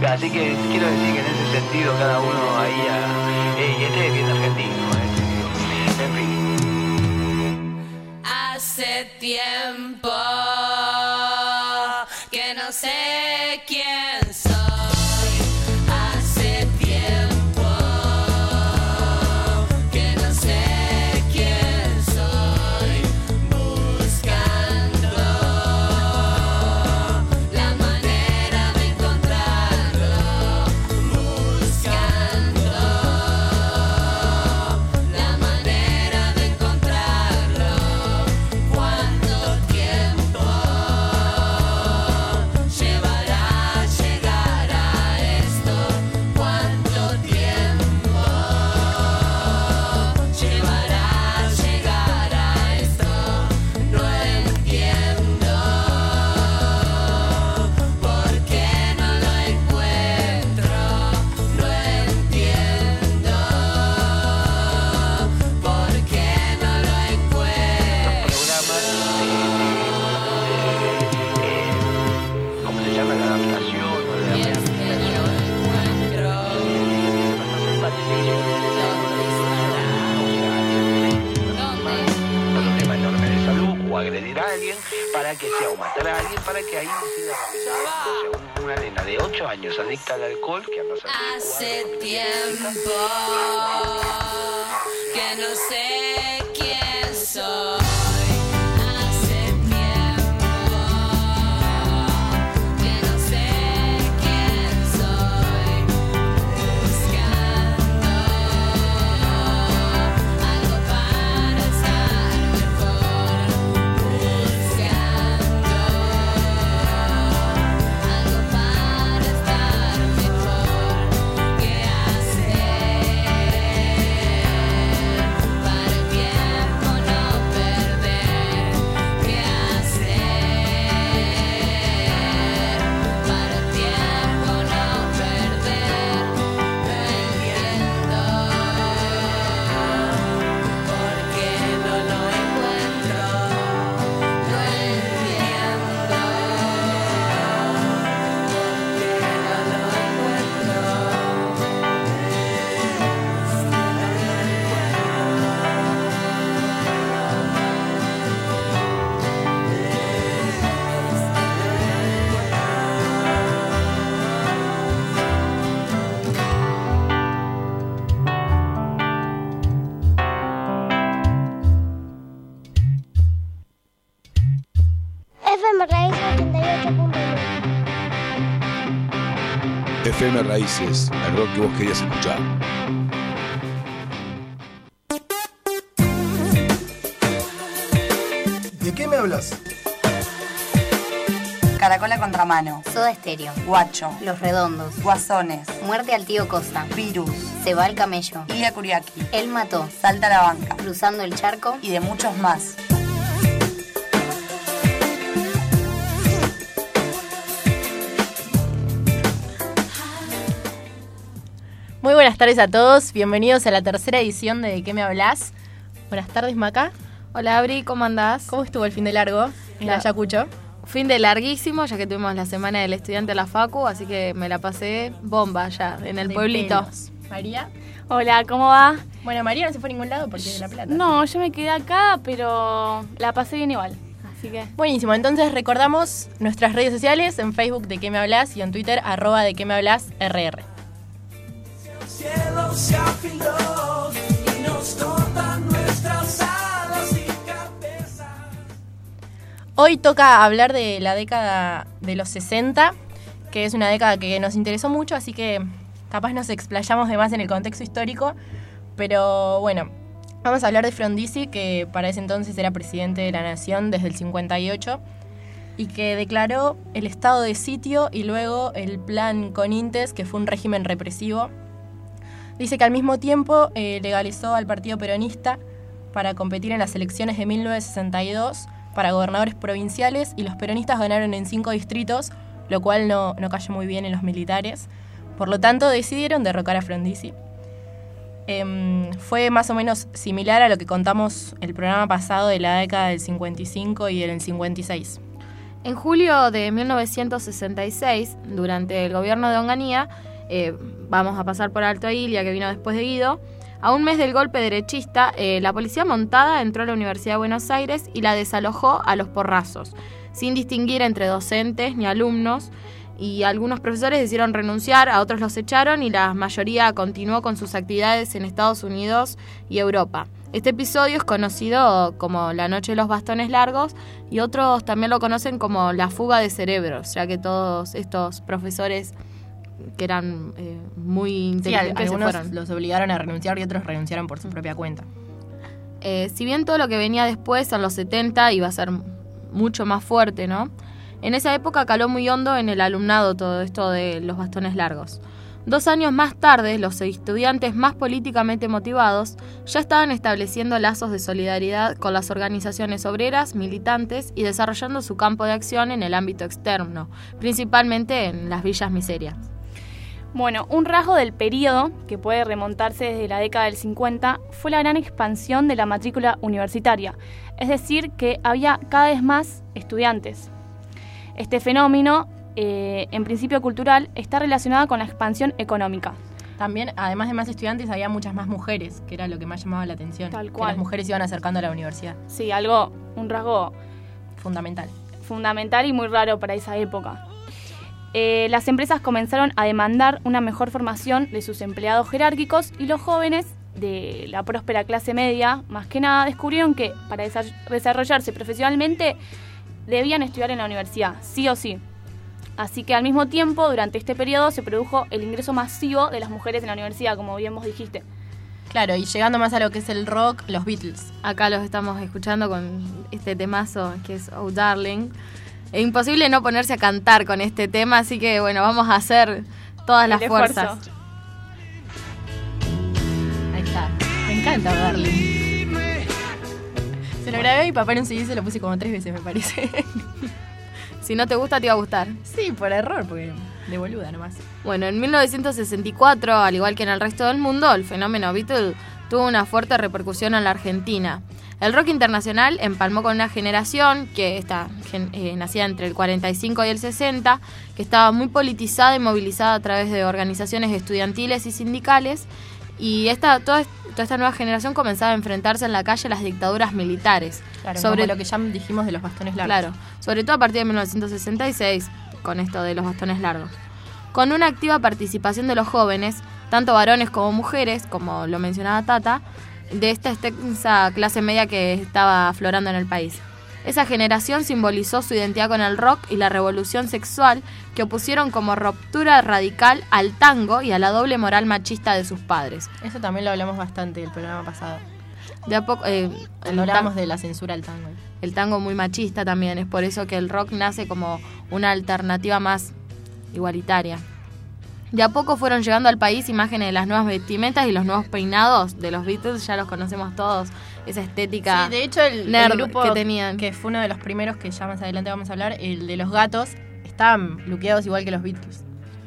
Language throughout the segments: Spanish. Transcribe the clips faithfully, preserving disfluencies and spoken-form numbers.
Así que quiero decir que en ese sentido cada uno ahí, a, eh, y este es bien argentino, eh, en fin. Hace tiempo que no sé quién soy. Hace tiempo que no sé quién soy. Buscando la manera de encontrarlo. Buscando la manera de encontrarlo. ¿Cuánto tiempo llevará llegar a esto? ¿Cuánto tiempo llevará llegar a esto? No entiendo por qué no lo encuentro. No entiendo por qué no lo encuentro. Programas de, de, eh, ¿cómo se llama? La adaptación o de la Y es que no lo encuentro. ¿Dónde? Otro tema enorme de salud, o agredir a alguien para que sea, o matar a alguien para que ahí decida realizar. O sea, una nena de ocho años adicta al alcohol que anda a Hace tiempo que no sé quién soy. Hace tiempo que no sé quién soy. Buscando algo para estar mejor. Buscando algo para estar mejor. ¿Qué hacer para el tiempo no perder? ¿Qué hacer para el tiempo no perder? No entiendo por qué no lo encuentro. No entiendo por qué no lo F M Raíz ochenta y ocho punto nueve. F M Raíces, el rock que vos querías escuchar. ¿De qué me hablas? Caracola Contramano, Soda Estéreo, Guacho, Los Redondos, Guasones, Muerte al Tío Costa, Virus, Se va el Camello, Ilia Kuriaki, Él Mató, Salta a la Banca Cruzando el Charco. y de muchos más. Muy buenas tardes a todos, bienvenidos a la tercera edición de ¿De qué me hablas? Buenas tardes, Maca. Hola, Abri, ¿cómo andás? ¿Cómo estuvo el fin de largo en La- Ayacucho? Fin de larguísimo, ya que tuvimos la semana del estudiante de la Facu, así que me la pasé bomba ya, en el De pueblito. pelos. María. Hola, ¿cómo va? Bueno, María no se fue a ningún lado porque es de La Plata. No, yo me quedé acá, pero la pasé bien igual. Así que Buenísimo, entonces recordamos nuestras redes sociales, en Facebook ¿De qué me hablas? Y en Twitter arroba ¿De qué me hablas? R R. Cielo se afiló y nos cortan nuestras alas y cabezas. Hoy toca hablar de la década de los sesenta, que es una década que nos interesó mucho, así que capaz nos explayamos de más en el contexto histórico, pero bueno, vamos a hablar de Frondizi, que para ese entonces era presidente de la Nación desde el cincuenta y ocho, y que declaró el estado de sitio y luego el plan Conintes, que fue un régimen represivo. Dice que al mismo tiempo eh, legalizó al Partido Peronista para competir en las elecciones de mil novecientos sesenta y dos para gobernadores provinciales, y los peronistas ganaron en cinco distritos, lo cual no, no cayó muy bien en los militares. Por lo tanto, decidieron derrocar a Frondizi. Eh, fue más o menos similar a lo que contamos el programa pasado de la década del cincuenta y cinco y del cincuenta y seis. En julio de mil novecientos sesenta y seis, durante el gobierno de Onganía, eh, vamos a pasar por alto a Ilia, que vino después de Guido, a un mes del golpe derechista, eh, la policía montada entró a la Universidad de Buenos Aires y la desalojó a los porrazos, sin distinguir entre docentes ni alumnos, y algunos profesores decidieron renunciar, a otros los echaron y la mayoría continuó con sus actividades en Estados Unidos y Europa. Este episodio es conocido como la Noche de los Bastones Largos y otros también lo conocen como la fuga de cerebros, ya que todos estos profesores que eran eh, muy inteligentes sí, algunos se fueron. Los obligaron a renunciar y otros renunciaron por su propia cuenta. Eh, si bien todo lo que venía después, en los setenta, iba a ser mucho más fuerte, ¿no? En esa época caló muy hondo en el alumnado todo esto de los bastones largos. Dos años más tarde, los estudiantes más políticamente motivados ya estaban estableciendo lazos de solidaridad con las organizaciones obreras, militantes y desarrollando su campo de acción en el ámbito externo, principalmente en las villas miserias. Bueno, un rasgo del periodo, que puede remontarse desde la década del cincuenta, fue la gran expansión de la matrícula universitaria, es decir, que había cada vez más estudiantes. Este fenómeno, eh, en principio cultural, está relacionado con la expansión económica. También, además de más estudiantes, había muchas más mujeres, que era lo que más llamaba la atención. Tal que cual. las mujeres iban acercando a la universidad. Sí, algo, un rasgo Fundamental. fundamental y muy raro para esa época. Eh, las empresas comenzaron a demandar una mejor formación de sus empleados jerárquicos y los jóvenes de la próspera clase media, más que nada, descubrieron que para desa- desarrollarse profesionalmente debían estudiar en la universidad, sí o sí. Así que al mismo tiempo, durante este periodo, se produjo el ingreso masivo de las mujeres en la universidad, como bien vos dijiste. Claro, y llegando más a lo que es el rock, los Beatles. Acá los estamos escuchando con este temazo que es Oh Darling. Es imposible no ponerse a cantar con este tema, así que bueno, vamos a hacer todas El las esfuerzo. fuerzas. Ahí está. Me encanta Darling. Se lo grabé a mi papá en un C D y se lo puse como tres veces, me parece. Si no te gusta, te va a gustar. Sí, por error, porque de boluda nomás. Bueno, en mil novecientos sesenta y cuatro, al igual que en el resto del mundo, el fenómeno Beatle tuvo una fuerte repercusión en la Argentina. El rock internacional empalmó con una generación que está, eh, nacía entre el cuarenta y cinco y el sesenta, que estaba muy politizada y movilizada a través de organizaciones estudiantiles y sindicales, y esta toda, toda esta nueva generación comenzaba a enfrentarse en la calle a las dictaduras militares. Claro, sobre como lo que ya dijimos de los bastones largos. Claro, sobre todo a partir de mil novecientos sesenta y seis, con esto de los bastones largos. Con una activa participación de los jóvenes, tanto varones como mujeres, como lo mencionaba Tata, de esta extensa clase media que estaba aflorando en el país. Esa generación simbolizó su identidad con el rock y la revolución sexual que opusieron como ruptura radical al tango y a la doble moral machista de sus padres. Eso también lo hablamos bastante el programa pasado. De a poco, eh, Cuando hablamos de la censura al tango. El tango muy machista también, es por eso que el rock nace como una alternativa más igualitaria. De a poco fueron llegando al país imágenes de las nuevas vestimentas y los nuevos peinados de los Beatles, ya los conocemos todos, esa estética Sí, de hecho el, nerd el grupo que tenían. que fue uno de los primeros que ya más adelante vamos a hablar, el de los gatos, estaban luqueados igual que los Beatles.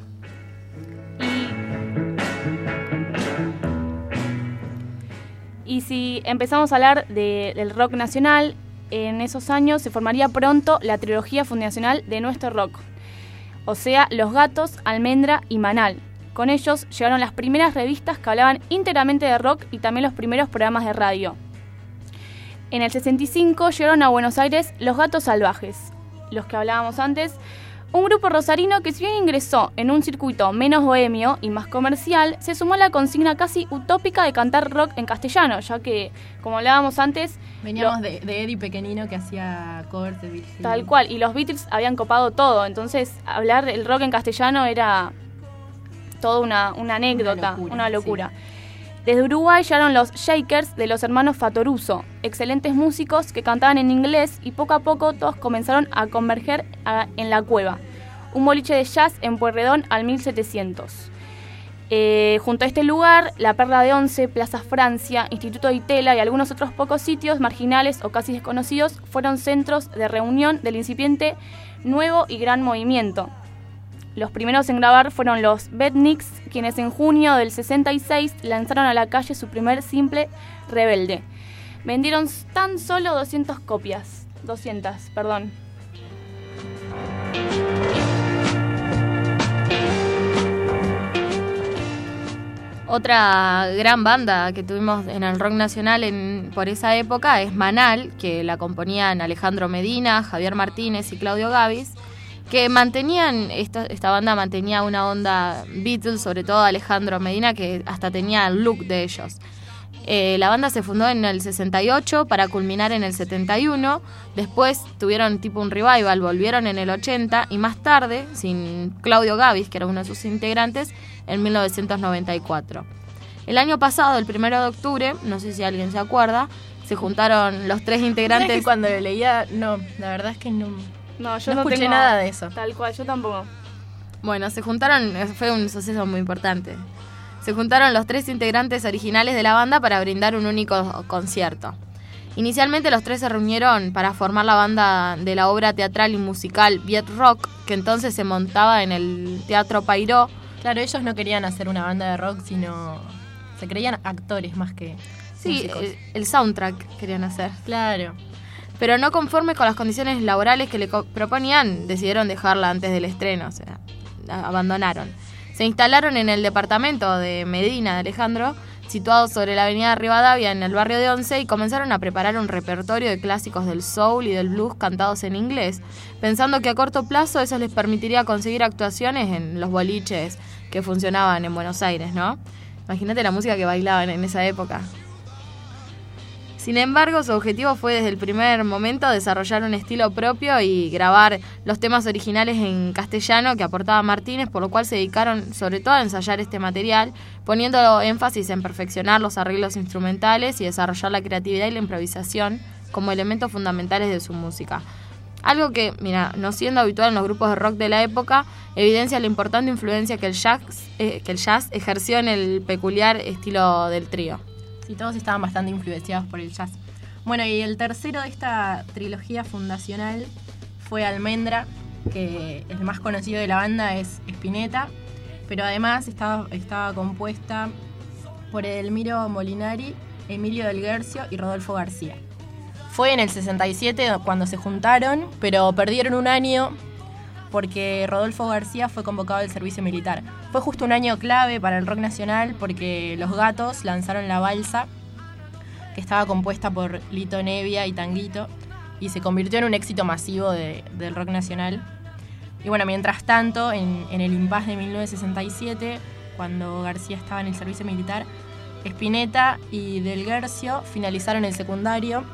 Y si empezamos a hablar de, del rock nacional, en esos años se formaría pronto la trilogía fundacional de nuestro rock. O sea, Los Gatos, Almendra y Manal. Con ellos llegaron las primeras revistas que hablaban íntegramente de rock y también los primeros programas de radio. En el sesenta y cinco llegaron a Buenos Aires Los Gatos Salvajes, los que hablábamos antes, un grupo rosarino que si bien ingresó en un circuito menos bohemio y más comercial, se sumó a la consigna casi utópica de cantar rock en castellano, ya que, como hablábamos antes, Veníamos lo- de, de Eddie pequeñino que hacía covers de Beatles. tal cual, y los Beatles habían copado todo, entonces hablar el rock en castellano era toda una, una anécdota, una locura. locura, Desde Uruguay llegaron los Shakers de los hermanos Fatoruso, excelentes músicos que cantaban en inglés y poco a poco todos comenzaron a converger a- en La Cueva, un boliche de jazz en Pueyrredón al mil setecientos. Eh, junto a este lugar, La Perla de Once, Plaza Francia, Instituto de Itela y algunos otros pocos sitios marginales o casi desconocidos fueron centros de reunión del incipiente nuevo y gran movimiento. Los primeros en grabar fueron los Beatniks, quienes en junio del sesenta y seis lanzaron a la calle su primer simple, Rebelde. Vendieron tan solo doscientas copias. doscientas, perdón. Otra gran banda que tuvimos en el rock nacional en, por esa época es Manal, que la componían Alejandro Medina, Javier Martínez y Claudio Gavis, que mantenían, esta, esta banda mantenía una onda Beatles, sobre todo Alejandro Medina, que hasta tenía el look de ellos. Eh, la banda se fundó en el sesenta y ocho para culminar en el setenta y uno, después tuvieron tipo un revival, volvieron en el ochenta y más tarde, sin Claudio Gavis, que era uno de sus integrantes, en mil novecientos noventa y cuatro. El año pasado, el primero de octubre, no sé si alguien se acuerda, se juntaron los tres integrantes. ¿Sabes que cuando lo leía, no, la verdad es que no, No, yo no no, escuché tengo nada de eso. Tal cual, yo tampoco. Bueno, se juntaron, fue un suceso muy importante. Se juntaron los tres integrantes originales de la banda para brindar un único concierto. Inicialmente los tres se reunieron para formar la banda de la obra teatral y musical Viet Rock, que entonces se montaba en el Teatro Pairó. Claro, ellos no querían hacer una banda de rock, sino se creían actores más que Sí, músicos. el, el soundtrack querían hacer. Claro. Pero no conformes con las condiciones laborales que le co- proponían, decidieron dejarla antes del estreno, o sea, a- abandonaron. Se instalaron en el departamento de Medina de Alejandro, situado sobre la avenida Rivadavia en el barrio de Once, y comenzaron a preparar un repertorio de clásicos del soul y del blues cantados en inglés, pensando que a corto plazo eso les permitiría conseguir actuaciones en los boliches que funcionaban en Buenos Aires, ¿no? Imagínate la música que bailaban en esa época. Sin embargo, su objetivo fue desde el primer momento desarrollar un estilo propio y grabar los temas originales en castellano que aportaba Martínez, por lo cual se dedicaron sobre todo a ensayar este material, poniendo énfasis en perfeccionar los arreglos instrumentales y desarrollar la creatividad y la improvisación como elementos fundamentales de su música. Algo que, mira, no siendo habitual en los grupos de rock de la época, evidencia la importante influencia que el jazz, eh, que el jazz ejerció en el peculiar estilo del trío. Sí, todos estaban bastante influenciados por el jazz. Bueno, y el tercero de esta trilogía fundacional fue Almendra, que el más conocido de la banda es Spinetta, pero además estaba, estaba compuesta por Edelmiro Molinari, Emilio Del Guercio y Rodolfo García. Fue en el sesenta y siete cuando se juntaron, pero perdieron un año porque Rodolfo García fue convocado al servicio militar. Fue justo un año clave para el rock nacional porque Los Gatos lanzaron La Balsa, que estaba compuesta por Lito Nevia y Tanguito, y se convirtió en un éxito masivo de, del rock nacional. Y bueno, mientras tanto, en, en el impasse de mil novecientos sesenta y siete, cuando García estaba en el servicio militar, Spinetta y Del Guercio finalizaron el secundario.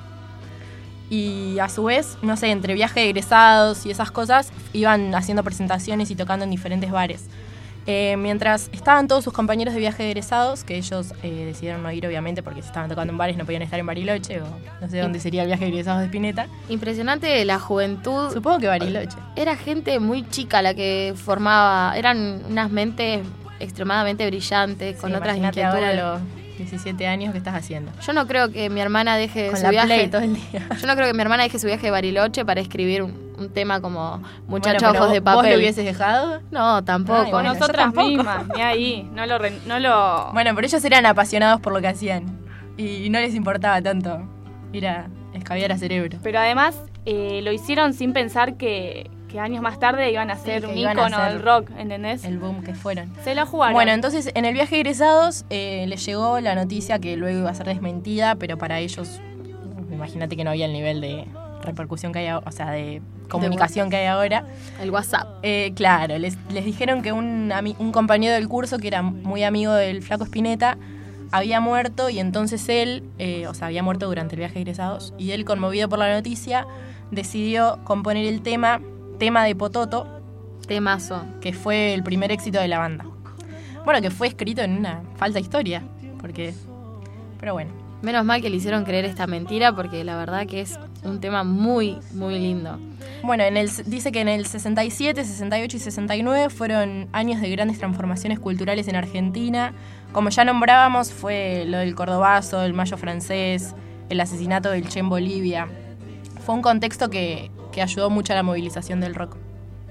Y a su vez, no sé, entre viajes de egresados y esas cosas, iban haciendo presentaciones y tocando en diferentes bares. Eh, mientras estaban todos sus compañeros de viaje de egresados, que ellos eh, decidieron no ir obviamente porque si estaban tocando en bares no podían estar en Bariloche, o no sé dónde sería el viaje de egresados de Spinetta. Impresionante la juventud. Supongo que Bariloche. Era gente muy chica la que formaba, eran unas mentes extremadamente brillantes, con Sí, otras imagínate inquietudes. ahora a los diecisiete años que estás haciendo. Yo no creo que mi hermana deje Con su la viaje. Play todo el día. Yo no creo que mi hermana deje su viaje de Bariloche para escribir un, un tema como Muchachos Bueno, pero Ojos de ¿vos Papel. lo hubieses dejado? No, tampoco. Ay, Con bueno, yo nosotras tampoco. mismas, ni ahí. No lo, re- no lo... Bueno, pero ellos eran apasionados por lo que hacían. Y no les importaba tanto ir a escabiar a cerebro. Pero además eh, lo hicieron sin pensar que, que años más tarde iban a Sí, ser que un iban a ícono ser del rock, ¿entendés? El boom que fueron. Se la jugaron. Bueno, entonces en el viaje de egresados eh, les llegó la noticia que luego iba a ser desmentida, pero para ellos, imagínate que no había el nivel de repercusión que hay, a- o sea, de comunicación que hay ahora. El WhatsApp. Eh, claro, les, les dijeron que un, ami- un compañero del curso que era muy amigo del flaco Spinetta había muerto y entonces él, eh, o sea, había muerto durante el viaje de egresados, y él, conmovido por la noticia, decidió componer el tema, tema de Pototo, Temazo. que fue el primer éxito de la banda. Bueno, que fue escrito en una falsa historia, porque... Pero bueno. Menos mal que le hicieron creer esta mentira porque la verdad que es un tema muy, muy lindo. Bueno, en el, dice que en el sesenta y siete, sesenta y ocho y sesenta y nueve fueron años de grandes transformaciones culturales en Argentina. Como ya nombrábamos, fue lo del Cordobazo, el Mayo francés, el asesinato del Che en Bolivia. Fue un contexto que, que ayudó mucho a la movilización del rock.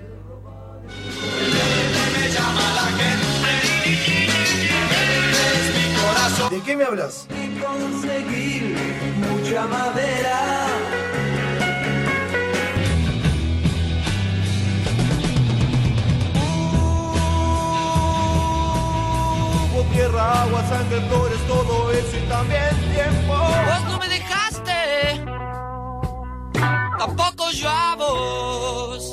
¿De qué me hablas? Y conseguir mucha madera. Hubo tierra, agua, pasan de flores, todo eso y también tiempo. Vos no me dejaste, tampoco yo a vos.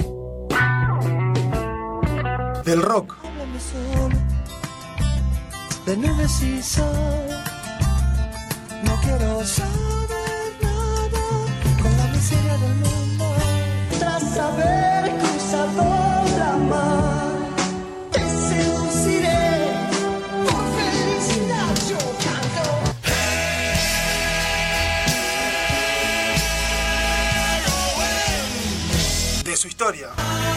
Del rock. Háblame solo, de nubes y sol. No quiero saber nada con la miseria del mundo. Tras haber cruzado la mar, te seduciré. Por felicidad yo canto. De su historia.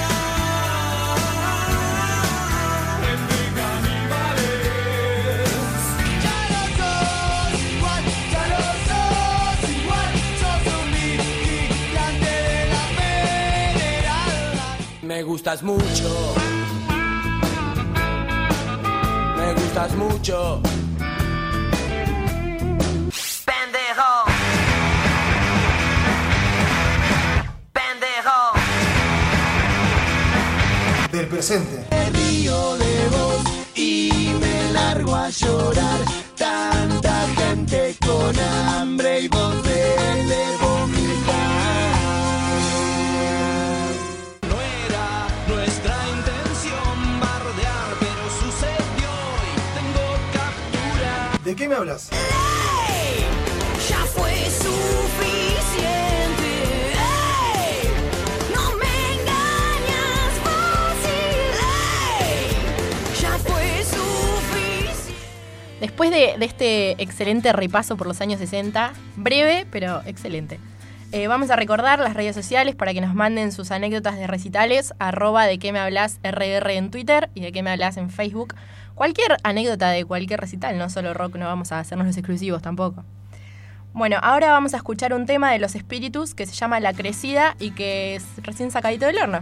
Me gustas mucho, me gustas mucho. Pendejo, pendejo. Del presente. Me río de vos y me largo a llorar. Tanta gente con hambre y vos de vomitar. ¿De qué me hablas? Ey, ya fue suficiente. Ey, no me engañas fácil. Ey, ya fue suficiente. Después de, de este excelente repaso por los años sesenta, breve pero excelente, eh, vamos a recordar las redes sociales para que nos manden sus anécdotas de recitales, arroba de qué me hablas R R en Twitter y de qué me hablas en Facebook. Cualquier anécdota de cualquier recital, no solo rock, no vamos a hacernos los exclusivos tampoco. Bueno, ahora vamos a escuchar un tema de Los Espíritus que se llama La Crecida y que es recién sacadito del horno.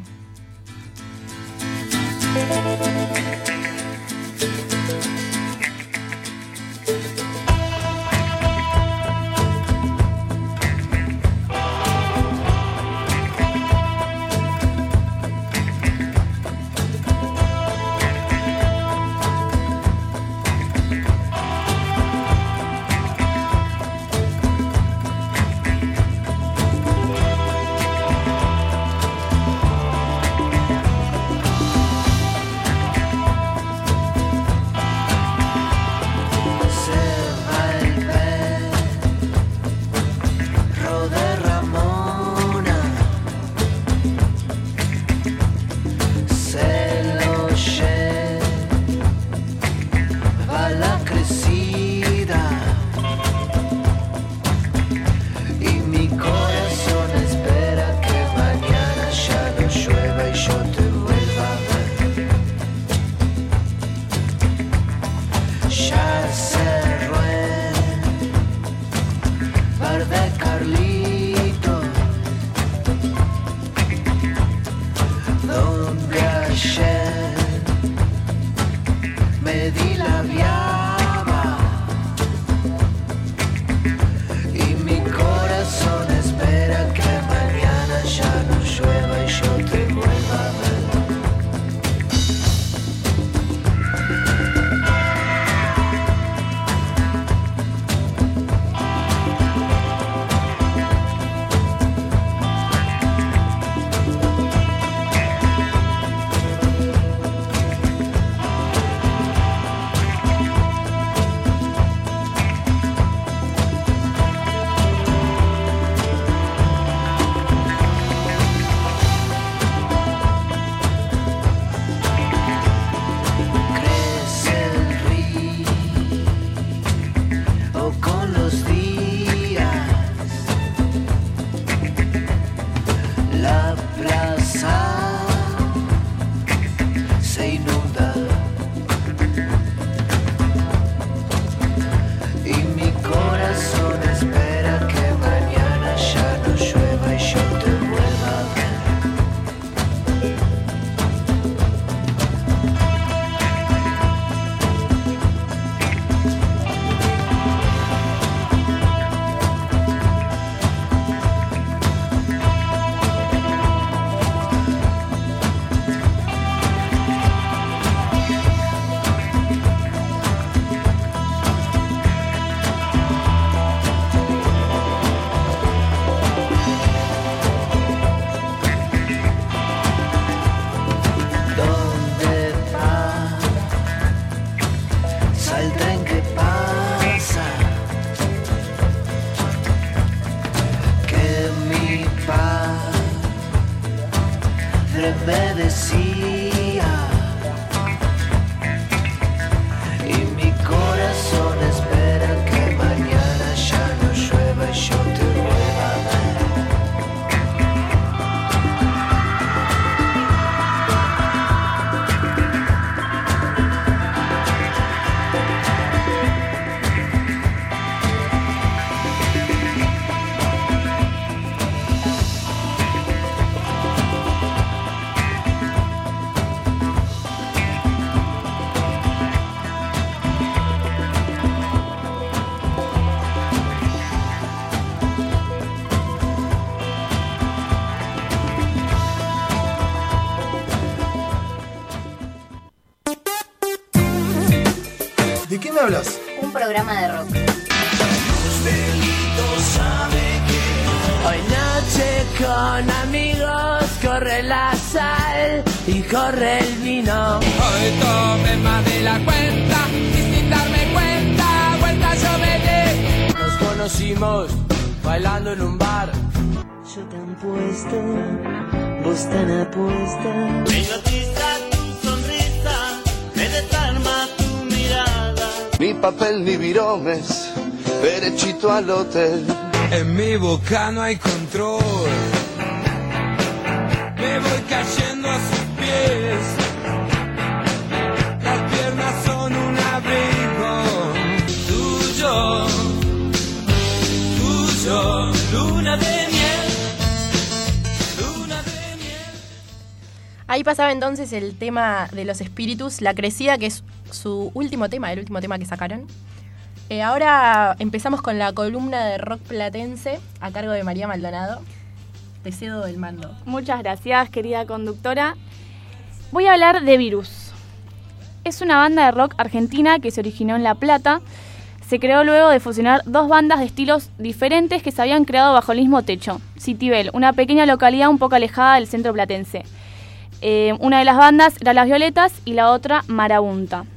decía. Y mi corazón espera que mañana ya no llueva y yo te vuelva a ver. ¿De qué me hablas? Un programa de rock. Hoy noche con amigos corre la sal y corre el vino. Hoy tomé más de la cuenta y sin darme cuenta, vuelta yo me di. Nos conocimos bailando en un bar. Yo tan puesta, vos tan apuesta. Me hipnotiza tu sonrisa, me desarma tu mirada. Ni papel ni viromes, derechito al hotel. En mi boca no hay control. Me voy cayendo a sus pies. Las piernas son un abrigo tuyo, tuyo, luna de miel, luna de miel. Ahí pasaba entonces el tema de los espíritus, La Crecida, que es su último tema, el último tema que sacaron. Eh, ahora empezamos con la columna de rock platense a cargo de María Maldonado. Te cedo el mando. Muchas gracias, querida conductora. Voy a hablar de Virus. Es una banda de rock argentina que se originó en La Plata. Se creó luego de fusionar dos bandas de estilos diferentes que se habían creado bajo el mismo techo. Citibel, una pequeña localidad un poco alejada del centro platense. Eh, una de las bandas era Las Violetas y la otra Marabunta.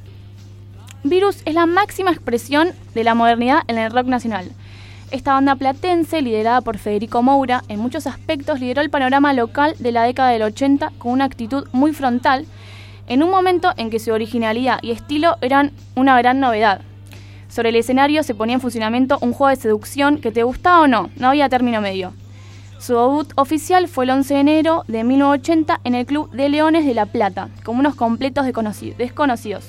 Virus es la máxima expresión de la modernidad en el rock nacional. Esta banda platense, liderada por Federico Moura, en muchos aspectos lideró el panorama local de la década del ochenta con una actitud muy frontal, en un momento en que su originalidad y estilo eran una gran novedad. Sobre el escenario se ponía en funcionamiento un juego de seducción que te gustaba o no, no había término medio. Su debut oficial fue el once de enero de mil novecientos ochenta en el Club de Leones de La Plata, como unos completos desconocidos.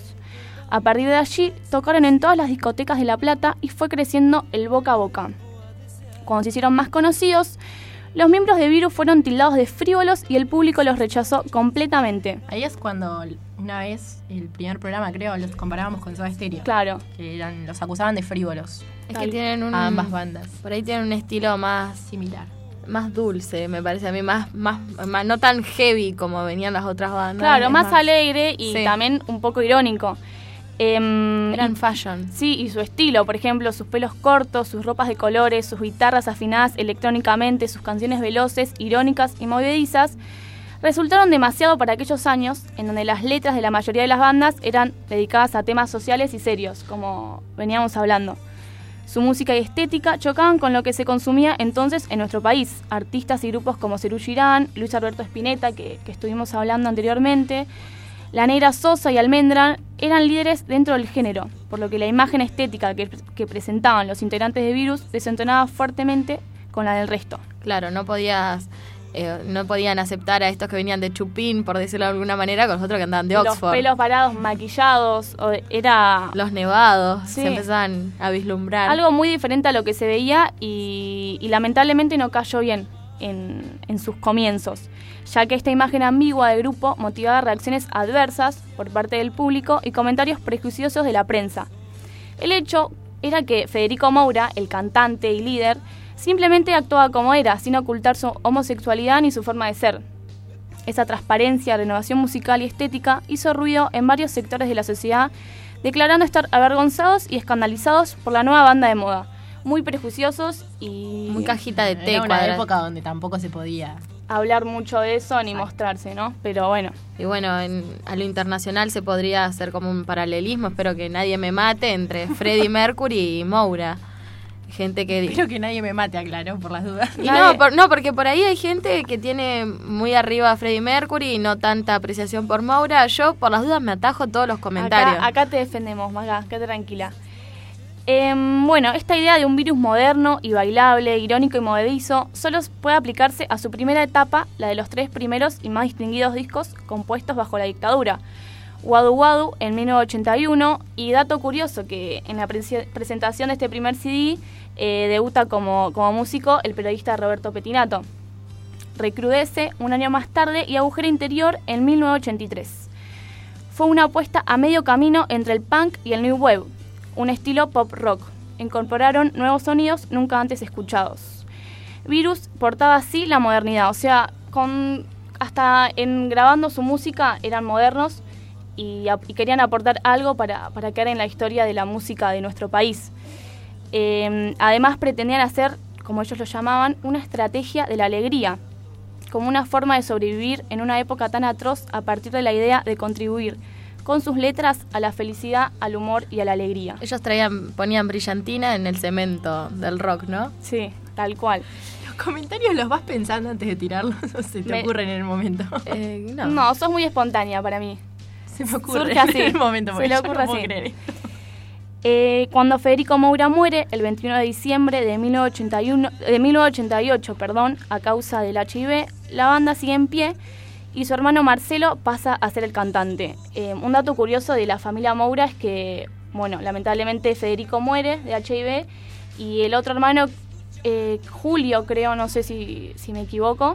A partir de allí, tocaron en todas las discotecas de La Plata y fue creciendo el boca a boca. Cuando se hicieron más conocidos, los miembros de Virus fueron tildados de frívolos y el público los rechazó completamente. Ahí es cuando una vez, el primer programa creo, los comparábamos con Soda Stereo. Claro. Que eran, los acusaban de frívolos. Es que tienen un... A ambas bandas. Por ahí tienen un estilo más... similar. Más dulce, me parece a mí, más, más, más no tan heavy como venían las otras bandas. Claro, más, más alegre y sí, también un poco irónico. Eh, Eran fashion. Sí, y su estilo, por ejemplo, sus pelos cortos, sus ropas de colores, sus guitarras afinadas electrónicamente, sus canciones veloces, irónicas y movedizas, resultaron demasiado para aquellos años en donde las letras de la mayoría de las bandas eran dedicadas a temas sociales y serios, como veníamos hablando. Su música y estética chocaban con lo que se consumía entonces en nuestro país. Artistas y grupos como Serú Girán, Luis Alberto Spinetta, que, que estuvimos hablando anteriormente, La Negra Sosa y Almendra eran líderes dentro del género, por lo que la imagen estética que, que presentaban los integrantes de Virus desentonaba fuertemente con la del resto. Claro, no podías... Eh, no podían aceptar a estos que venían de Chupín, por decirlo de alguna manera, con los otros que andaban de Oxford. Los pelos parados, maquillados, o era... Los nevados, sí, se empezaban a vislumbrar. Algo muy diferente a lo que se veía y, y lamentablemente no cayó bien en, en sus comienzos, ya que esta imagen ambigua del grupo motivaba reacciones adversas por parte del público y comentarios prejuiciosos de la prensa. El hecho era que Federico Moura, el cantante y líder, simplemente actuaba como era, sin ocultar su homosexualidad ni su forma de ser. Esa transparencia, renovación musical y estética hizo ruido en varios sectores de la sociedad, declarando estar avergonzados y escandalizados por la nueva banda de moda. Muy prejuiciosos y... muy cajita de té. Era una época donde tampoco se podía hablar mucho de eso ni mostrarse, ¿no? Pero bueno. Y bueno, en, a lo internacional se podría hacer como un paralelismo, espero que nadie me mate, entre Freddie Mercury y Moura. gente que... Espero que nadie me mate, aclaro, por las dudas. Y no, por, no, porque por ahí hay gente que tiene muy arriba a Freddie Mercury y no tanta apreciación por Moura. Yo, por las dudas, me atajo todos los comentarios. Acá, acá te defendemos, Maga, quédate tranquila. Eh, bueno, esta idea de un virus moderno y bailable, irónico y movedizo, solo puede aplicarse a su primera etapa, la de los tres primeros y más distinguidos discos compuestos bajo la dictadura. Wadu Wadu en mil novecientos ochenta y uno, y dato curioso que en la pre- presentación de este primer C D eh, debuta como, como músico el periodista Roberto Pettinato. Recrudece un año más tarde y Agujero Interior en mil novecientos ochenta y tres. Fue una apuesta a medio camino entre el punk y el new wave, un estilo pop rock. Incorporaron nuevos sonidos nunca antes escuchados. Virus portaba así la modernidad, o sea, con, hasta en grabando su música eran modernos y, y querían aportar algo para, para quedar en la historia de la música de nuestro país. Eh, además pretendían hacer, como ellos lo llamaban, una estrategia de la alegría, como una forma de sobrevivir en una época tan atroz a partir de la idea de contribuir con sus letras a la felicidad, al humor y a la alegría. Ellos traían, ponían brillantina en el cemento del rock, ¿no? Sí, tal cual. ¿Los comentarios los vas pensando antes de tirarlos o se te Me... ocurren en el momento? Eh, no. no, sos muy espontánea para mí. Se me ocurre Surge así. en el momento. Se le ocurre no así. Creer. Eh, cuando Federico Moura muere, el veintiuno de diciembre de mil novecientos ochenta y uno, de mil novecientos ochenta y ocho, perdón, a causa del H I V, la banda sigue en pie y su hermano Marcelo pasa a ser el cantante. Eh, un dato curioso de la familia Moura es que, bueno, lamentablemente Federico muere de H I V y el otro hermano, eh, Julio, creo, no sé si, si me equivoco,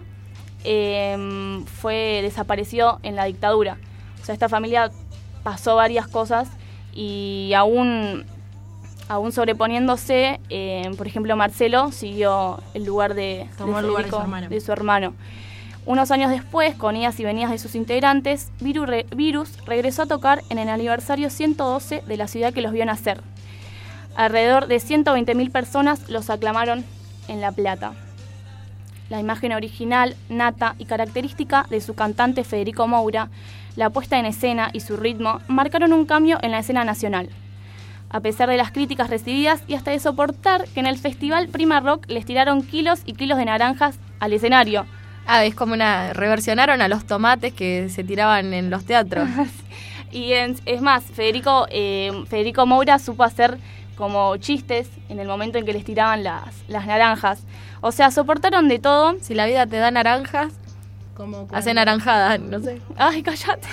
eh, fue desapareció en la dictadura. O sea, esta familia pasó varias cosas y aún, aún sobreponiéndose, eh, por ejemplo, Marcelo siguió el lugar de, Tomó de, el lugar de Federico, su hermano. de su hermano. Unos años después, con idas y venidas de sus integrantes, Virus, re, Virus regresó a tocar en el aniversario ciento doce de la ciudad que los vio nacer. Alrededor de ciento veinte mil personas los aclamaron en La Plata. La imagen original, nata y característica de su cantante Federico Moura, la puesta en escena y su ritmo marcaron un cambio en la escena nacional. A pesar de las críticas recibidas y hasta de soportar que en el festival Prima Rock les tiraron kilos y kilos de naranjas al escenario. Ah, es como una... reversionaron a los tomates que se tiraban en los teatros. Y en, es más, Federico, eh, Federico Moura supo hacer como chistes en el momento en que les tiraban las, las naranjas. O sea, soportaron de todo. Si la vida te da naranjas, como hace naranjada, no sé. Ay, cállate.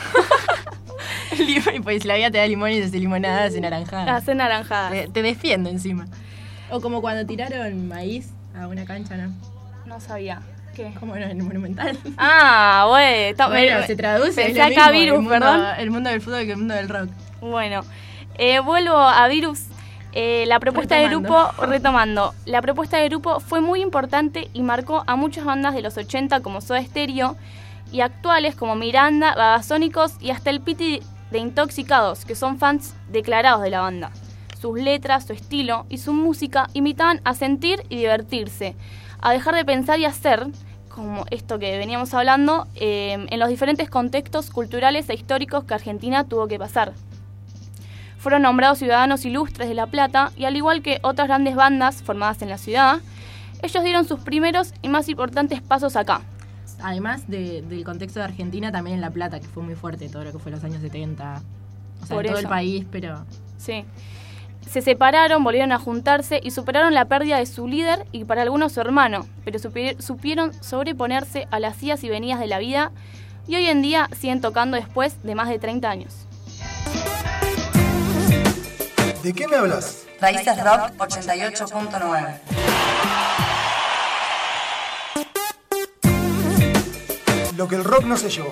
Pues si la vida te da limón y se hace limonada, hace naranjada. Hace naranjada. Te, te defiendo encima. O como cuando tiraron maíz a una cancha, ¿no? No sabía. ¿Qué? ¿Cómo no? En el Monumental. Ah, güey. Bueno, me, se traduce. Pensé acá Virus, el mundo, perdón. El mundo del fútbol que el mundo del rock. Bueno, eh, vuelvo a Virus. Eh, la propuesta retomando. de grupo, retomando, la propuesta de grupo fue muy importante y marcó a muchas bandas de los ochenta como Soda Stereo y actuales como Miranda, Babasónicos y hasta el Piti de Intoxicados, que son fans declarados de la banda. Sus letras, su estilo y su música invitaban a sentir y divertirse, a dejar de pensar y hacer, como esto que veníamos hablando, eh, en los diferentes contextos culturales e históricos que Argentina tuvo que pasar. Fueron nombrados ciudadanos ilustres de La Plata y al igual que otras grandes bandas formadas en la ciudad, ellos dieron sus primeros y más importantes pasos acá. Además de, del contexto de Argentina, también en La Plata, que fue muy fuerte todo lo que fue los años setenta. O sea, Por en todo eso. el país, pero... Sí. Se separaron, volvieron a juntarse y superaron la pérdida de su líder y para algunos su hermano, pero supi- supieron sobreponerse a las idas y venidas de la vida y hoy en día siguen tocando después de más de treinta años. ¿De qué me hablas? Raíces Rock ochenta y ocho punto nueve. Lo que el rock no se llevó.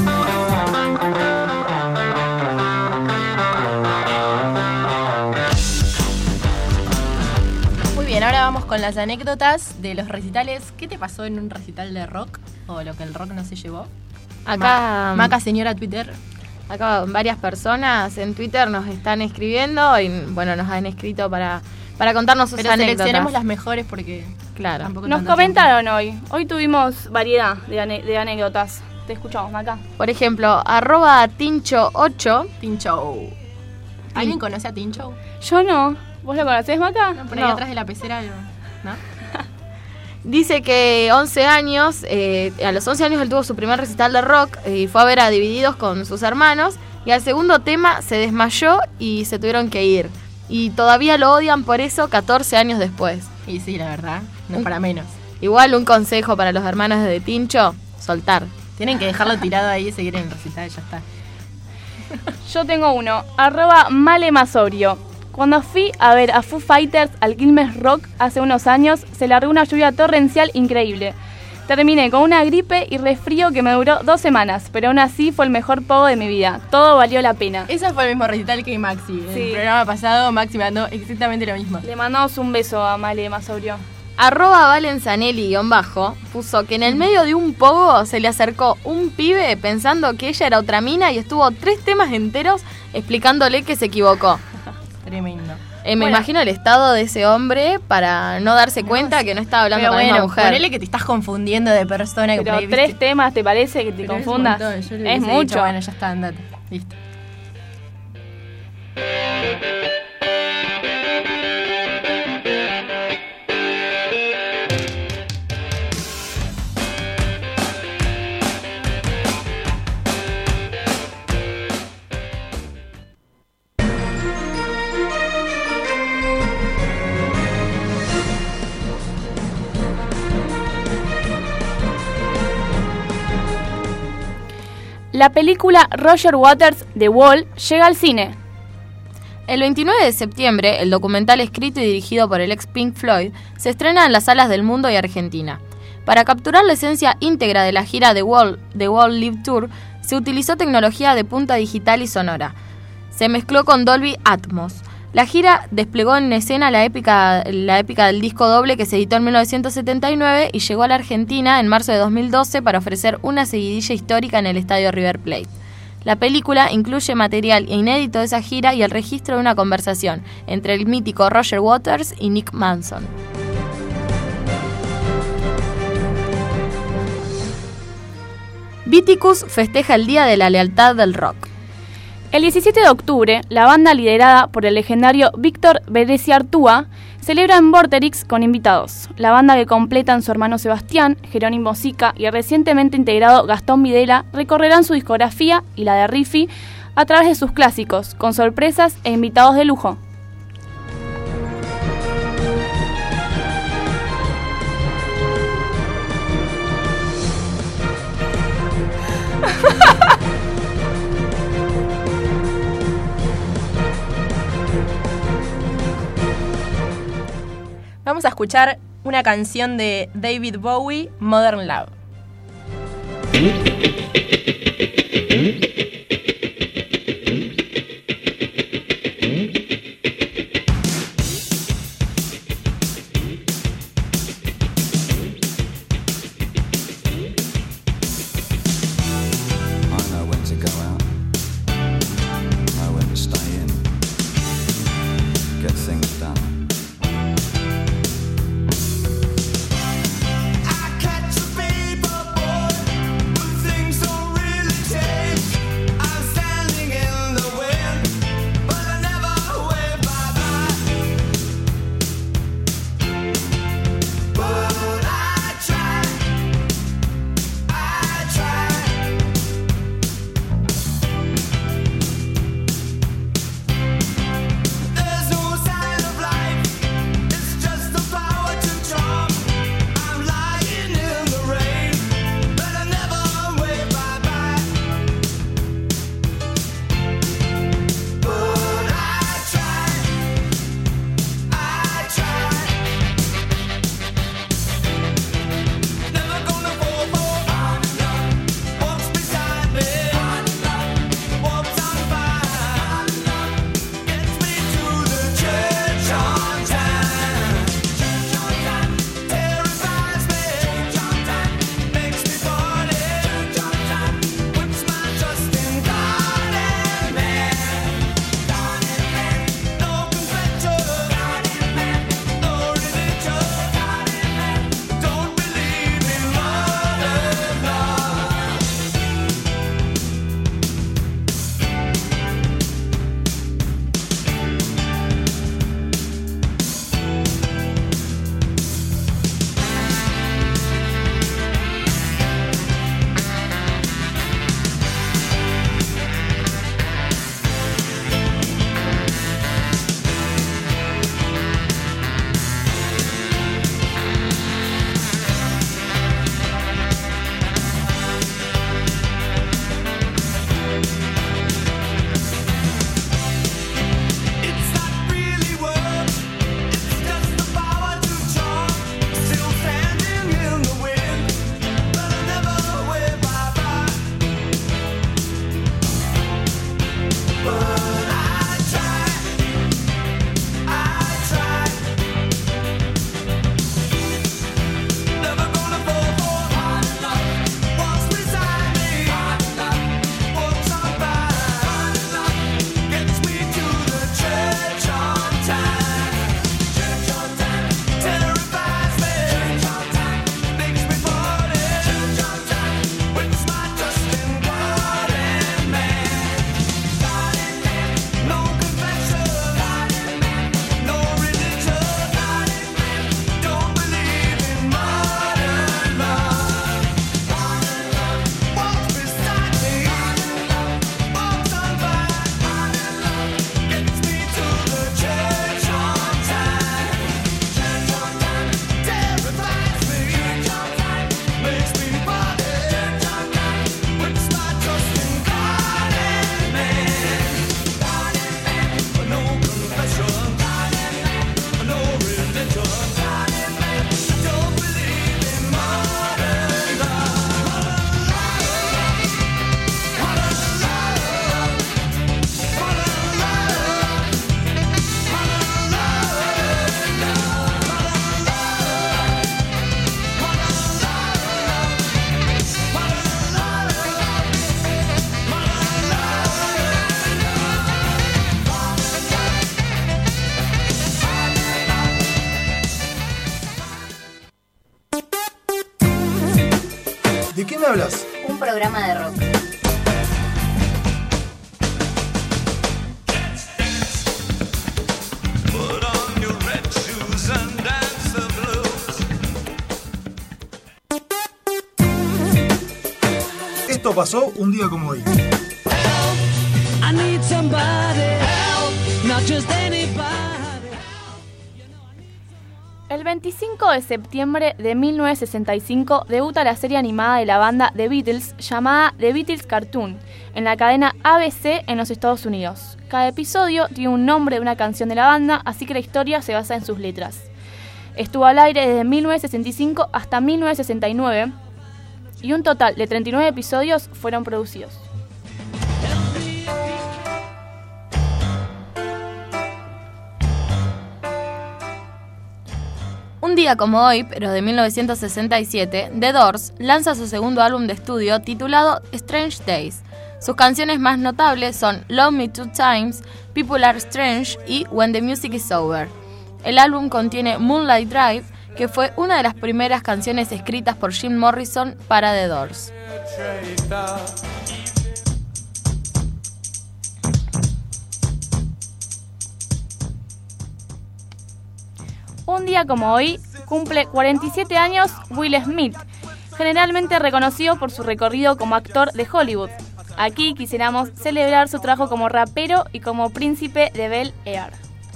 Muy bien, ahora vamos con las anécdotas de los recitales. ¿Qué te pasó en un recital de rock? O lo que el rock no se llevó. Acá... Ma- Maca, señora Twitter. Acá varias personas en Twitter nos están escribiendo y bueno, nos han escrito para, para contarnos sus Pero anécdotas. seleccionemos las mejores porque claro. tampoco Nos tanto comentaron hoy. Hoy tuvimos variedad de, ane- de anécdotas. Te escuchamos, Maca. Por ejemplo, arroba Tincho ocho. Tincho. ¿Alguien conoce a Tincho? Yo no. ¿Vos lo conocés, Maca? No, por ahí No. atrás de la pecera, ¿no? Dice que once años, eh, a los once años él tuvo su primer recital de rock y fue a ver a Divididos con sus hermanos. Y al segundo tema se desmayó y se tuvieron que ir. Y todavía lo odian por eso catorce años después. Y sí, la verdad, no es para menos. Igual un consejo para los hermanos de Tincho, soltar. Tienen que dejarlo tirado ahí y seguir en el recital, ya está. Yo tengo uno, arroba malemasorio. Cuando fui a ver a Foo Fighters al Quilmes Rock hace unos años, se largó una lluvia torrencial increíble. Terminé con una gripe y resfrío que me duró dos semanas, pero aún así fue el mejor pogo de mi vida. Todo valió la pena. Ese fue el mismo recital que Maxi. En Sí. el programa pasado Maxi mandó exactamente lo mismo. Le mandamos un beso a Male Masaurio. Arroba Valenzanelli-bajo puso que en el medio de un pogo se le acercó un pibe pensando que ella era otra mina y estuvo tres temas enteros explicándole que se equivocó. Tremendo. Eh, me Bueno. imagino el estado de ese hombre para no darse cuenta que no estaba hablando Pero con la bueno, misma mujer. ponele que te estás confundiendo de persona. Que Pero por ahí, tres ¿viste? temas, ¿te parece que te Pero es un confundas? montón, yo le Es hubiese mucho. dicho, bueno, ya está, andate. Listo. La película Roger Waters, The Wall, llega al cine. El veintinueve de septiembre, el documental escrito y dirigido por el ex Pink Floyd se estrena en las salas del mundo y Argentina. Para capturar la esencia íntegra de la gira The Wall, The Wall Live Tour, se utilizó tecnología de punta digital y sonora. Se mezcló con Dolby Atmos. La gira desplegó en escena la épica, la épica del disco doble que se editó en mil novecientos setenta y nueve y llegó a la Argentina en marzo de dos mil doce para ofrecer una seguidilla histórica en el estadio River Plate. La película incluye material inédito de esa gira y el registro de una conversación entre el mítico Roger Waters y Nick Manson. Viticus festeja el Día de la Lealtad del Rock. El diecisiete de octubre, la banda liderada por el legendario Víctor Bresciartúa celebra en Vorterix con invitados. La banda que completan su hermano Sebastián, Jerónimo Sica y el recientemente integrado Gastón Videla recorrerán su discografía y la de Riffy a través de sus clásicos, con sorpresas e invitados de lujo. Vamos a escuchar una canción de David Bowie, Modern Love. Catch a paper boy with things so real. ¿De qué me hablas? Un programa de rock. Esto pasó un día como hoy. I need somebody help, not just anybody. El veinticinco de septiembre de mil novecientos sesenta y cinco debuta la serie animada de la banda The Beatles llamada The Beatles Cartoon en la cadena A B C en los Estados Unidos. Cada episodio tiene un nombre de una canción de la banda, así que la historia se basa en sus letras. Estuvo al aire desde mil novecientos sesenta y cinco hasta mil novecientos sesenta y nueve y un total de treinta y nueve episodios fueron producidos. Un día como hoy, pero de mil novecientos sesenta y siete, The Doors lanza su segundo álbum de estudio titulado Strange Days. Sus canciones más notables son Love Me Two Times, People Are Strange y When the Music Is Over. El álbum contiene Moonlight Drive, que fue una de las primeras canciones escritas por Jim Morrison para The Doors. Un día como hoy, cumple cuarenta y siete años Will Smith, generalmente reconocido por su recorrido como actor de Hollywood. Aquí quisiéramos celebrar su trabajo como rapero y como príncipe de Bel Air.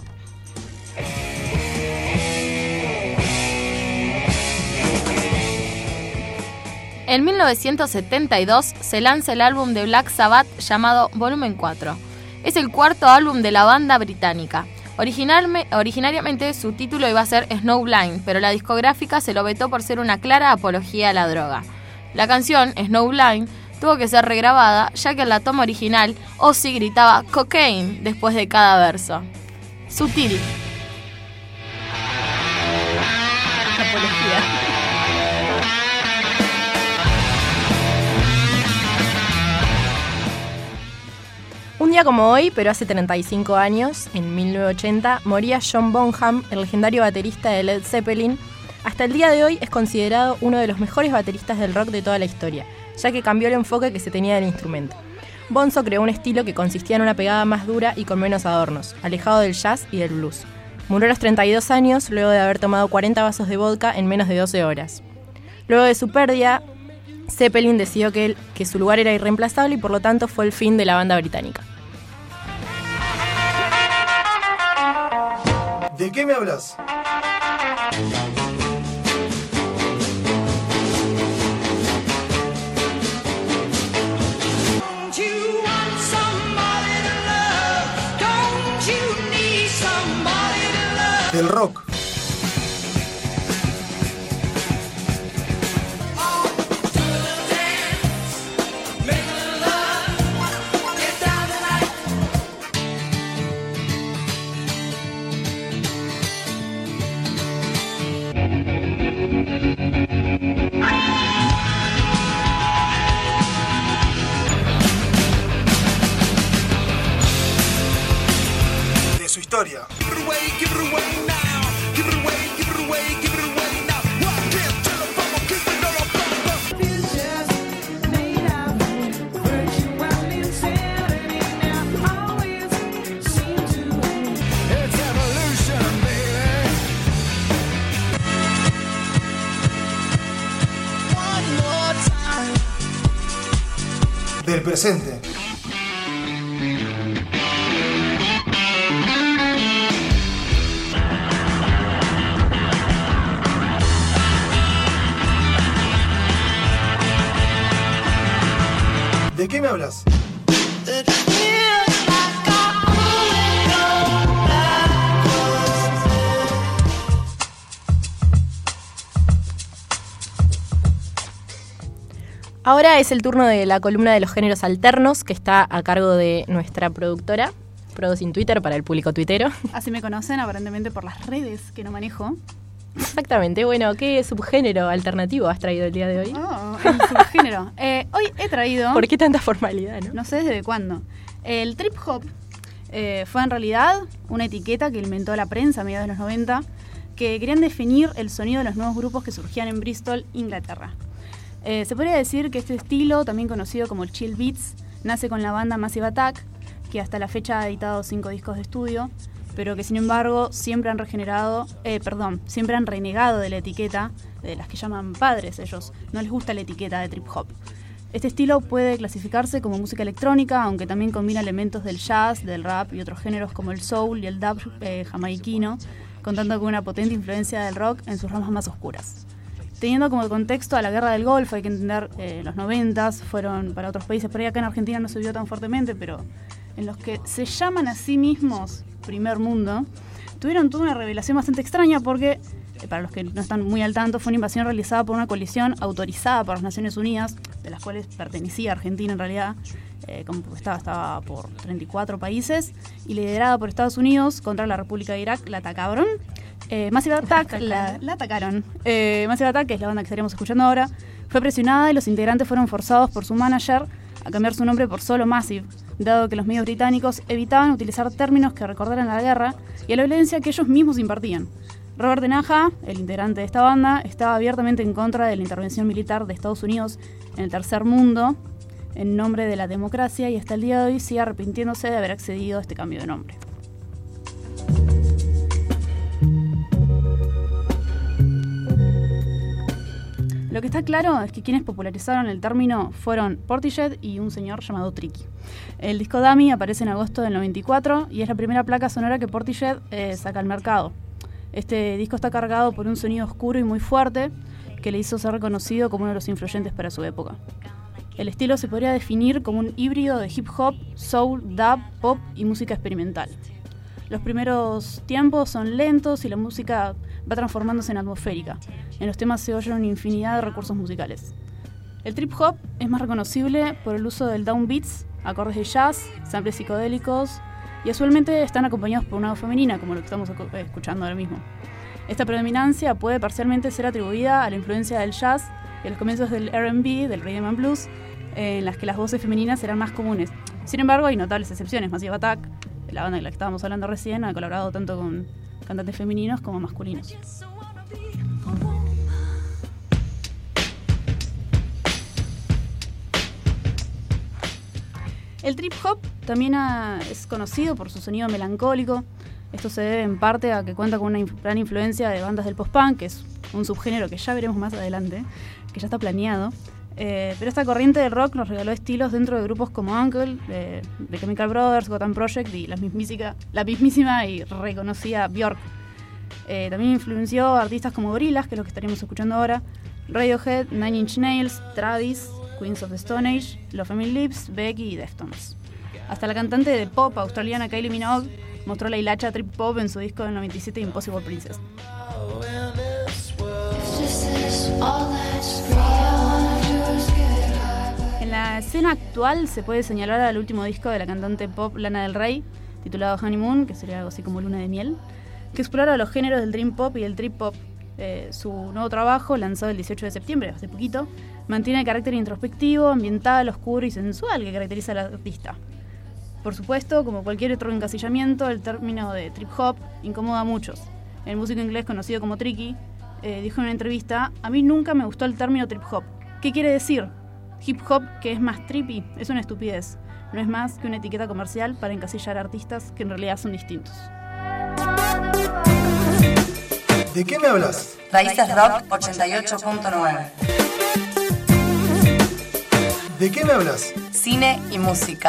En mil novecientos setenta y dos se lanza el álbum de Black Sabbath llamado Volumen cuatro. Es el cuarto álbum de la banda británica. Originalme, originariamente su título iba a ser Snowblind, pero la discográfica se lo vetó por ser una clara apología a la droga. La canción, Snowblind, tuvo que ser regrabada, ya que en la toma original Ozzy gritaba cocaine después de cada verso. Sutil. Apología. Un día como hoy, pero hace treinta y cinco años, en mil novecientos ochenta, moría John Bonham, el legendario baterista de Led Zeppelin. Hasta el día de hoy es considerado uno de los mejores bateristas del rock de toda la historia, ya que cambió el enfoque que se tenía del instrumento. Bonzo creó un estilo que consistía en una pegada más dura y con menos adornos, alejado del jazz y del blues. Murió a los treinta y dos años, luego de haber tomado cuarenta vasos de vodka en menos de doce horas. Luego de su pérdida, Zeppelin decidió que, él, que su lugar era irreemplazable y por lo tanto fue el fin de la banda británica. ¿De qué me hablas? Del rock. De su historia. Del presente. ¿De qué me hablas? Ahora es el turno de la columna de los géneros alternos, que está a cargo de nuestra productora, Producing Twitter para el público tuitero. Así me conocen aparentemente por las redes que no manejo. Exactamente. Bueno, ¿qué subgénero alternativo has traído el día de hoy? Oh, el subgénero. Eh, hoy he traído... ¿Por qué tanta formalidad, no? No sé desde cuándo. El trip hop eh, fue en realidad una etiqueta que inventó la prensa a mediados de los noventa, que querían definir el sonido de los nuevos grupos que surgían en Bristol, Inglaterra. Eh, se podría decir que este estilo, también conocido como chill beats, nace con la banda Massive Attack, que hasta la fecha ha editado cinco discos de estudio, pero que sin embargo siempre han regenerado, eh, perdón, siempre han renegado de la etiqueta, de las que llaman padres ellos, no les gusta la etiqueta de trip hop. Este estilo puede clasificarse como música electrónica, aunque también combina elementos del jazz, del rap y otros géneros como el soul y el dub eh, jamaiquino, contando con una potente influencia del rock en sus ramas más oscuras. Teniendo como contexto a la guerra del Golfo, hay que entender, eh, los noventas fueron para otros países, por ahí acá en Argentina no se vio tan fuertemente, pero en los que se llaman a sí mismos primer mundo, tuvieron toda una revelación bastante extraña porque, eh, para los que no están muy al tanto, fue una invasión realizada por una coalición autorizada por las Naciones Unidas, de las cuales pertenecía Argentina en realidad, eh, como estaba, estaba por treinta y cuatro países, y liderada por Estados Unidos contra la República de Irak. La atacaron. Eh, Massive Attack, la, la atacaron. Eh, Massive Attack, que es la banda que estaríamos escuchando ahora, fue presionada y los integrantes fueron forzados por su manager a cambiar su nombre por solo Massive, dado que los medios británicos evitaban utilizar términos que recordaran a la guerra y a la violencia que ellos mismos impartían. Robert De Naja, el integrante de esta banda, estaba abiertamente en contra de la intervención militar de Estados Unidos en el tercer mundo en nombre de la democracia y hasta el día de hoy sigue arrepintiéndose de haber accedido a este cambio de nombre. Lo que está claro es que quienes popularizaron el término fueron Portishead y un señor llamado Tricky. El disco Dummy aparece en agosto del noventa y cuatro y es la primera placa sonora que Portishead eh, saca al mercado. Este disco está cargado por un sonido oscuro y muy fuerte que le hizo ser reconocido como uno de los influyentes para su época. El estilo se podría definir como un híbrido de hip hop, soul, dub, pop y música experimental. Los primeros tiempos son lentos y la música va transformándose en atmosférica. En los temas se oyen una infinidad de recursos musicales. El trip hop es más reconocible por el uso del downbeats, acordes de jazz, samples psicodélicos y usualmente están acompañados por una voz femenina, como lo que estamos escuchando ahora mismo. Esta predominancia puede parcialmente ser atribuida a la influencia del jazz y a los comienzos del R and B, del rhythm and blues, en las que las voces femeninas eran más comunes. Sin embargo, hay notables excepciones. Massive Attack, la banda de la que estábamos hablando recién, ha colaborado tanto con cantantes femeninos como masculinos. El trip hop también ha, es conocido por su sonido melancólico. Esto se debe en parte a que cuenta con una inf- gran influencia de bandas del post-punk, que es un subgénero que ya veremos más adelante, que ya está planeado. Eh, pero esta corriente del rock nos regaló estilos dentro de grupos como Uncle, de, de Chemical Brothers, Gotham Project y la mismísima, la mismísima y reconocida Björk. Eh, también influenció a artistas como Gorillaz, que es lo que estaríamos escuchando ahora, Radiohead, Nine Inch Nails, Travis, Queens of the Stone Age, Los Family Lips, Becky y Deftones. Hasta la cantante de pop australiana Kylie Minogue mostró la hilacha trip pop en su disco del noventa y siete Impossible Princess. En la escena actual se puede señalar al último disco de la cantante pop Lana Del Rey, titulado Honeymoon, que sería algo así como Luna de Miel, que explora los géneros del dream pop y del trip pop. Eh, su nuevo trabajo, lanzado el dieciocho de septiembre, hace poquito, mantiene el carácter introspectivo, ambiental, oscuro y sensual que caracteriza al artista. Por supuesto, como cualquier otro encasillamiento, el término de trip hop incomoda a muchos. El músico inglés conocido como Tricky eh, dijo en una entrevista: "A mí nunca me gustó el término trip hop. ¿Qué quiere decir? Hip hop, que es más trippy, es una estupidez. No es más que una etiqueta comercial para encasillar artistas que en realidad son distintos". ¿De qué me hablas? Raíces Rock ochenta y ocho punto nueve. ¿De qué me hablas? Cine y música.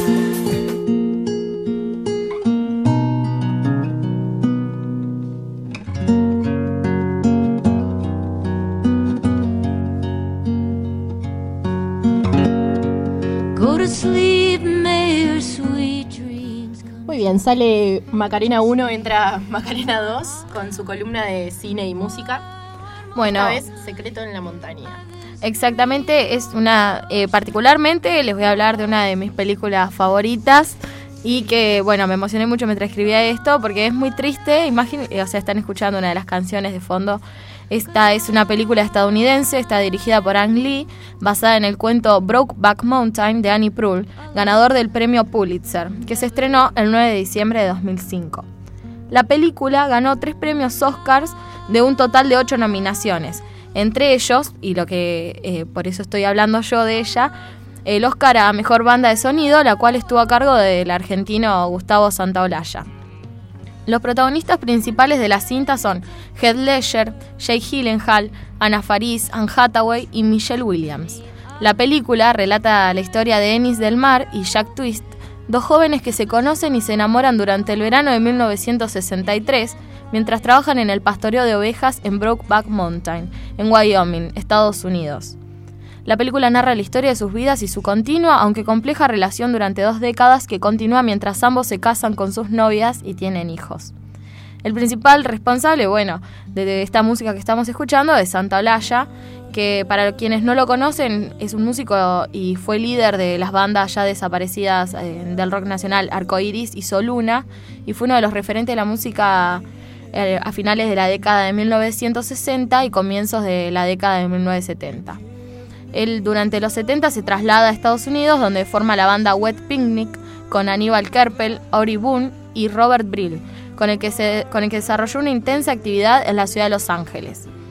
Go to sleep, may your sweet dreams come. Muy bien, sale Macarena uno, entra Macarena dos con su columna de cine y música. Bueno, esta vez Secreto en la Montaña. Exactamente, es una, eh, particularmente les voy a hablar de una de mis películas favoritas y que, bueno, me emocioné mucho mientras escribía esto porque es muy triste. Imagín, o sea, están escuchando una de las canciones de fondo. Esta es una película estadounidense, está dirigida por Ang Lee, basada en el cuento Brokeback Mountain de Annie Proulx, ganador del premio Pulitzer, que se estrenó el nueve de diciembre de dos mil cinco. La película ganó tres premios Oscars de un total de ocho nominaciones, Entre ellos, y lo que eh, por eso estoy hablando yo de ella, el Oscar a Mejor Banda de Sonido, la cual estuvo a cargo del argentino Gustavo Santaolalla. Los protagonistas principales de la cinta son Heath Ledger, Jake Gyllenhaal, Anna Faris, Anne Hathaway y Michelle Williams. La película relata la historia de Ennis Del Mar y Jack Twist, dos jóvenes que se conocen y se enamoran durante el verano de mil novecientos sesenta y tres, mientras trabajan en el pastoreo de ovejas en Brokeback Mountain, en Wyoming, Estados Unidos. La película narra la historia de sus vidas y su continua, aunque compleja relación durante dos décadas que continúa mientras ambos se casan con sus novias y tienen hijos. El principal responsable, bueno, de esta música que estamos escuchando es Santaolalla, que para quienes no lo conocen es un músico y fue líder de las bandas ya desaparecidas eh, del rock nacional Arcoiris y Soluna, y fue uno de los referentes de la música eh, a finales de la década de mil novecientos sesenta y comienzos de la década de mil novecientos setenta. Él durante los setenta se traslada a Estados Unidos, donde forma la banda Wet Picnic con Aníbal Kerpel, Ori Boone y Robert Brill, con el que se, con el que desarrolló una intensa actividad en la ciudad de Los Ángeles.